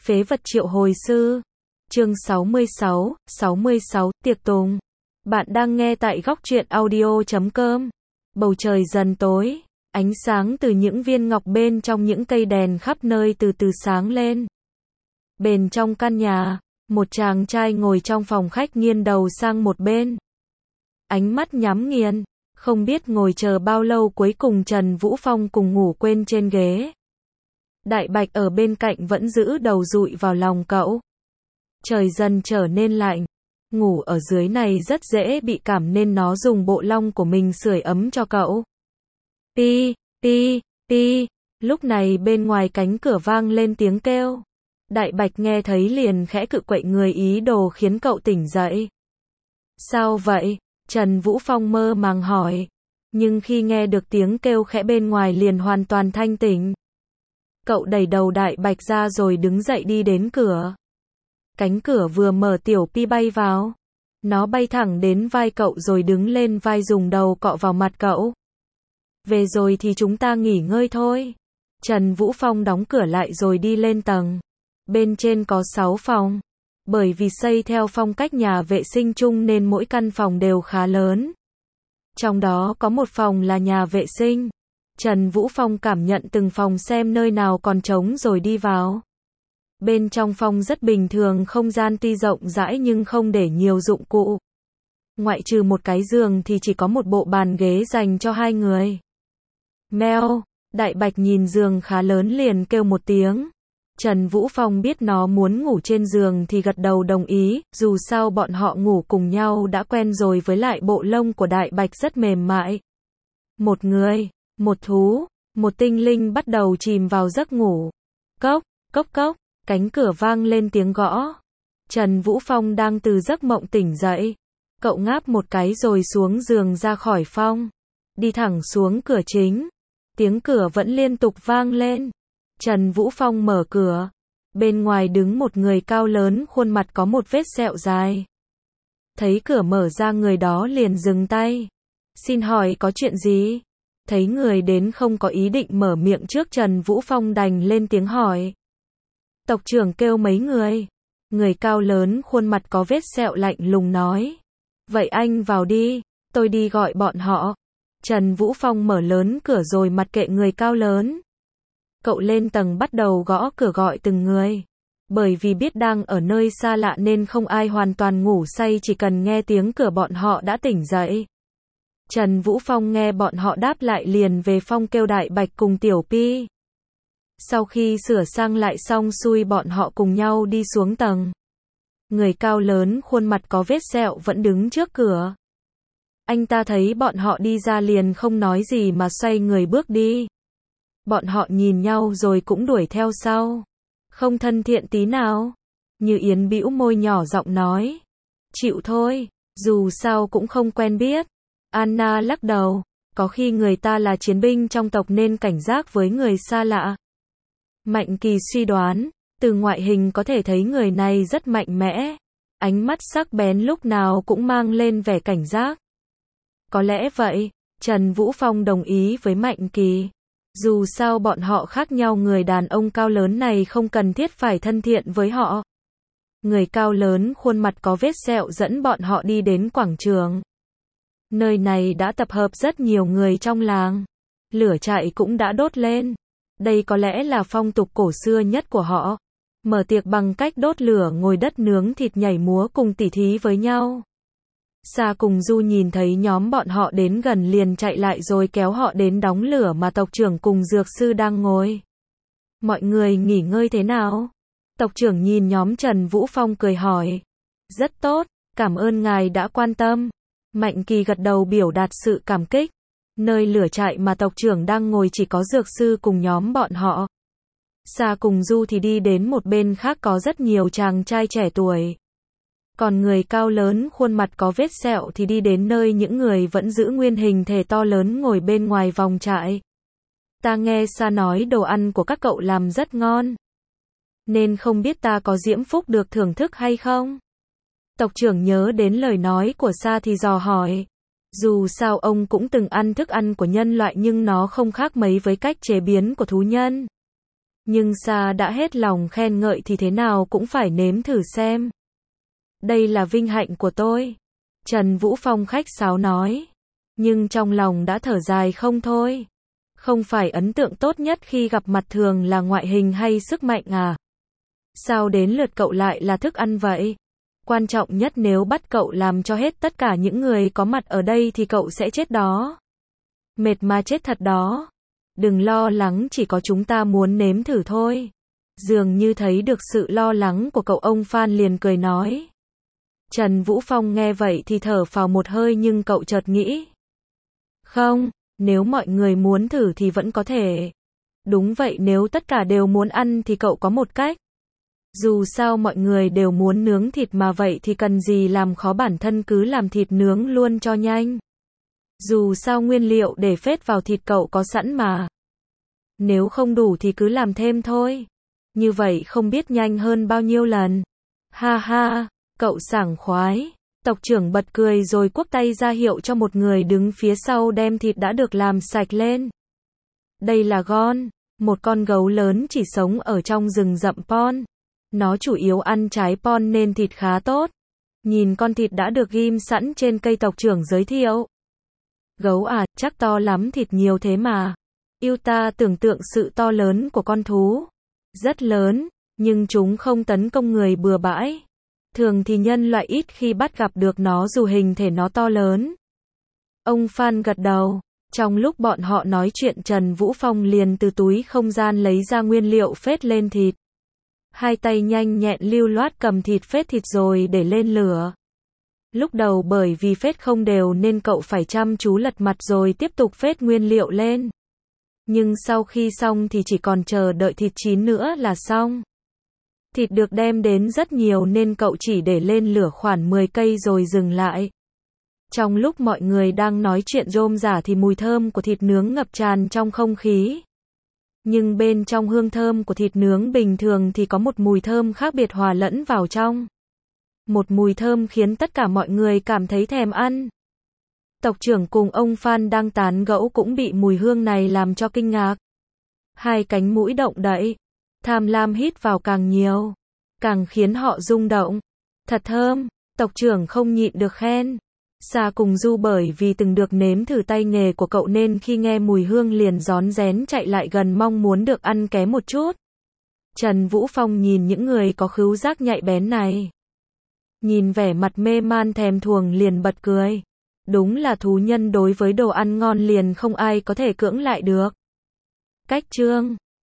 Phế vật triệu hồi sư. Chương 66, tiệc tùng. Bạn đang nghe tại góc truyện audio.com. Bầu trời dần tối, ánh sáng từ những viên ngọc bên trong những cây đèn khắp nơi từ từ sáng lên. Bên trong căn nhà, một chàng trai ngồi trong phòng khách nghiêng đầu sang một bên. Ánh mắt nhắm nghiền, không biết ngồi chờ bao lâu, cuối cùng Trần Vũ Phong cùng ngủ quên trên ghế. Đại Bạch ở bên cạnh vẫn giữ đầu dụi vào lòng cậu. Trời dần trở nên lạnh, ngủ ở dưới này rất dễ bị cảm nên nó dùng bộ lông của mình sưởi ấm cho cậu. Ti, ti, ti, lúc này bên ngoài cánh cửa vang lên tiếng kêu. Đại Bạch nghe thấy liền khẽ cự quậy người, ý đồ khiến cậu tỉnh dậy. Sao vậy? Trần Vũ Phong mơ màng hỏi. Nhưng khi nghe được tiếng kêu khẽ bên ngoài liền hoàn toàn thanh tỉnh. Cậu đẩy đầu Đại Bạch ra rồi đứng dậy đi đến cửa. Cánh cửa vừa mở, Tiểu Pi bay vào. Nó bay thẳng đến vai cậu rồi đứng lên vai dùng đầu cọ vào mặt cậu. Về rồi thì chúng ta nghỉ ngơi thôi. Trần Vũ Phong đóng cửa lại rồi đi lên tầng. Bên trên có 6 phòng. Bởi vì xây theo phong cách nhà vệ sinh chung nên mỗi căn phòng đều khá lớn. Trong đó có một phòng là nhà vệ sinh. Trần Vũ Phong cảm nhận từng phòng xem nơi nào còn trống rồi đi vào. Bên trong phòng rất bình thường, không gian tuy rộng rãi nhưng không để nhiều dụng cụ. Ngoại trừ một cái giường thì chỉ có một bộ bàn ghế dành cho 2 người. Mèo, Đại Bạch nhìn giường khá lớn liền kêu một tiếng. Trần Vũ Phong biết nó muốn ngủ trên giường thì gật đầu đồng ý, dù sao bọn họ ngủ cùng nhau đã quen rồi, với lại bộ lông của Đại Bạch rất mềm mại. Một người, một thú, một tinh linh bắt đầu chìm vào giấc ngủ. Cốc, cốc cốc, cánh cửa vang lên tiếng gõ. Trần Vũ Phong đang từ giấc mộng tỉnh dậy. Cậu ngáp một cái rồi xuống giường ra khỏi phòng. Đi thẳng xuống cửa chính. Tiếng cửa vẫn liên tục vang lên. Trần Vũ Phong mở cửa. Bên ngoài đứng một người cao lớn, khuôn mặt có một vết sẹo dài. Thấy cửa mở ra, người đó liền dừng tay. Xin hỏi có chuyện gì? Thấy người đến không có ý định mở miệng trước, Trần Vũ Phong đành lên tiếng hỏi. Tộc trưởng kêu mấy người. Người cao lớn khuôn mặt có vết sẹo lạnh lùng nói. Vậy anh vào đi, tôi đi gọi bọn họ. Trần Vũ Phong mở lớn cửa rồi mặc kệ người cao lớn. Cậu lên tầng bắt đầu gõ cửa gọi từng người. Bởi vì biết đang ở nơi xa lạ nên không ai hoàn toàn ngủ say, chỉ cần nghe tiếng cửa bọn họ đã tỉnh dậy. Trần Vũ Phong nghe bọn họ đáp lại liền về phòng kêu Đại Bạch cùng Tiểu Pi. Sau khi sửa sang lại xong xuôi, bọn họ cùng nhau đi xuống tầng. Người cao lớn khuôn mặt có vết sẹo vẫn đứng trước cửa. Anh ta thấy bọn họ đi ra liền không nói gì mà xoay người bước đi. Bọn họ nhìn nhau rồi cũng đuổi theo sau. Không thân thiện tí nào. Như Yến bĩu môi nhỏ giọng nói. Chịu thôi, dù sao cũng không quen biết. Anna lắc đầu. Có khi người ta là chiến binh trong tộc nên cảnh giác với người xa lạ. Mạnh Kỳ suy đoán. Từ ngoại hình có thể thấy người này rất mạnh mẽ. Ánh mắt sắc bén lúc nào cũng mang lên vẻ cảnh giác. Có lẽ vậy. Trần Vũ Phong đồng ý với Mạnh Kỳ. Dù sao bọn họ khác nhau, người đàn ông cao lớn này không cần thiết phải thân thiện với họ. Người cao lớn khuôn mặt có vết sẹo dẫn bọn họ đi đến quảng trường. Nơi này đã tập hợp rất nhiều người trong làng. Lửa trại cũng đã đốt lên. Đây có lẽ là phong tục cổ xưa nhất của họ. Mở tiệc bằng cách đốt lửa, ngồi đất nướng thịt, nhảy múa cùng tỉ thí với nhau. Sa cùng Du nhìn thấy nhóm bọn họ đến gần liền chạy lại rồi kéo họ đến đóng lửa mà tộc trưởng cùng dược sư đang ngồi. Mọi người nghỉ ngơi thế nào? Tộc trưởng nhìn nhóm Trần Vũ Phong cười hỏi. Rất tốt, cảm ơn ngài đã quan tâm. Mạnh Kỳ gật đầu biểu đạt sự cảm kích. Nơi lửa trại mà tộc trưởng đang ngồi chỉ có dược sư cùng nhóm bọn họ. Sa cùng Du thì đi đến một bên khác, có rất nhiều chàng trai trẻ tuổi. Còn người cao lớn khuôn mặt có vết sẹo thì đi đến nơi những người vẫn giữ nguyên hình thể to lớn ngồi bên ngoài vòng trại. Ta nghe Sa nói đồ ăn của các cậu làm rất ngon. Nên không biết ta có diễm phúc được thưởng thức hay không? Tộc trưởng nhớ đến lời nói của Sa thì dò hỏi. Dù sao ông cũng từng ăn thức ăn của nhân loại nhưng nó không khác mấy với cách chế biến của thú nhân. Nhưng Sa đã hết lòng khen ngợi thì thế nào cũng phải nếm thử xem. Đây là vinh hạnh của tôi. Trần Vũ Phong khách sáo nói. Nhưng trong lòng đã thở dài không thôi. Không phải ấn tượng tốt nhất khi gặp mặt thường là ngoại hình hay sức mạnh à? Sao đến lượt cậu lại là thức ăn vậy? Quan trọng nhất nếu bắt cậu làm cho hết tất cả những người có mặt ở đây thì cậu sẽ chết đó. Mệt mà chết thật đó. Đừng lo lắng, chỉ có chúng ta muốn nếm thử thôi. Dường như thấy được sự lo lắng của cậu, ông Phan liền cười nói. Trần Vũ Phong nghe vậy thì thở phào một hơi, nhưng cậu chợt nghĩ. Không, nếu mọi người muốn thử thì vẫn có thể. Đúng vậy, nếu tất cả đều muốn ăn thì cậu có một cách. Dù sao mọi người đều muốn nướng thịt mà, vậy thì cần gì làm khó bản thân, cứ làm thịt nướng luôn cho nhanh. Dù sao nguyên liệu để phết vào thịt cậu có sẵn mà. Nếu không đủ thì cứ làm thêm thôi. Như vậy không biết nhanh hơn bao nhiêu lần. Ha ha, cậu sảng khoái. Tộc trưởng bật cười rồi quắc tay ra hiệu cho một người đứng phía sau đem thịt đã được làm sạch lên. Đây là Gon, một con gấu lớn chỉ sống ở trong rừng rậm Pon. Nó chủ yếu ăn trái Pon nên thịt khá tốt. Nhìn con thịt đã được ghim sẵn trên cây, tộc trưởng giới thiệu. Gấu à, chắc to lắm, thịt nhiều thế mà. Yêu ta tưởng tượng sự to lớn của con thú. Rất lớn, nhưng chúng không tấn công người bừa bãi. Thường thì nhân loại ít khi bắt gặp được nó dù hình thể nó to lớn. Ông Phan gật đầu. Trong lúc bọn họ nói chuyện, Trần Vũ Phong liền từ túi không gian lấy ra nguyên liệu phết lên thịt. Hai tay nhanh nhẹn lưu loát cầm thịt phết thịt rồi để lên lửa. Lúc đầu bởi vì phết không đều nên cậu phải chăm chú lật mặt rồi tiếp tục phết nguyên liệu lên. Nhưng sau khi xong thì chỉ còn chờ đợi thịt chín nữa là xong. Thịt được đem đến rất nhiều nên cậu chỉ để lên lửa khoảng 10 cây rồi dừng lại. Trong lúc mọi người đang nói chuyện rôm rả thì mùi thơm của thịt nướng ngập tràn trong không khí. Nhưng bên trong hương thơm của thịt nướng bình thường thì có một mùi thơm khác biệt hòa lẫn vào trong. Một mùi thơm khiến tất cả mọi người cảm thấy thèm ăn. Tộc trưởng cùng ông Phan đang tán gẫu cũng bị mùi hương này làm cho kinh ngạc. Hai cánh mũi động đậy, tham lam hít vào càng nhiều, càng khiến họ rung động. Thật thơm, tộc trưởng không nhịn được khen. Sa cùng Du bởi vì từng được nếm thử tay nghề của cậu nên khi nghe mùi hương liền rón rén chạy lại gần mong muốn được ăn ké một chút. Trần Vũ Phong nhìn những người có khứu giác nhạy bén này. Nhìn vẻ mặt mê man thèm thuồng liền bật cười. Đúng là thú nhân đối với đồ ăn ngon liền không ai có thể cưỡng lại được. Cách chương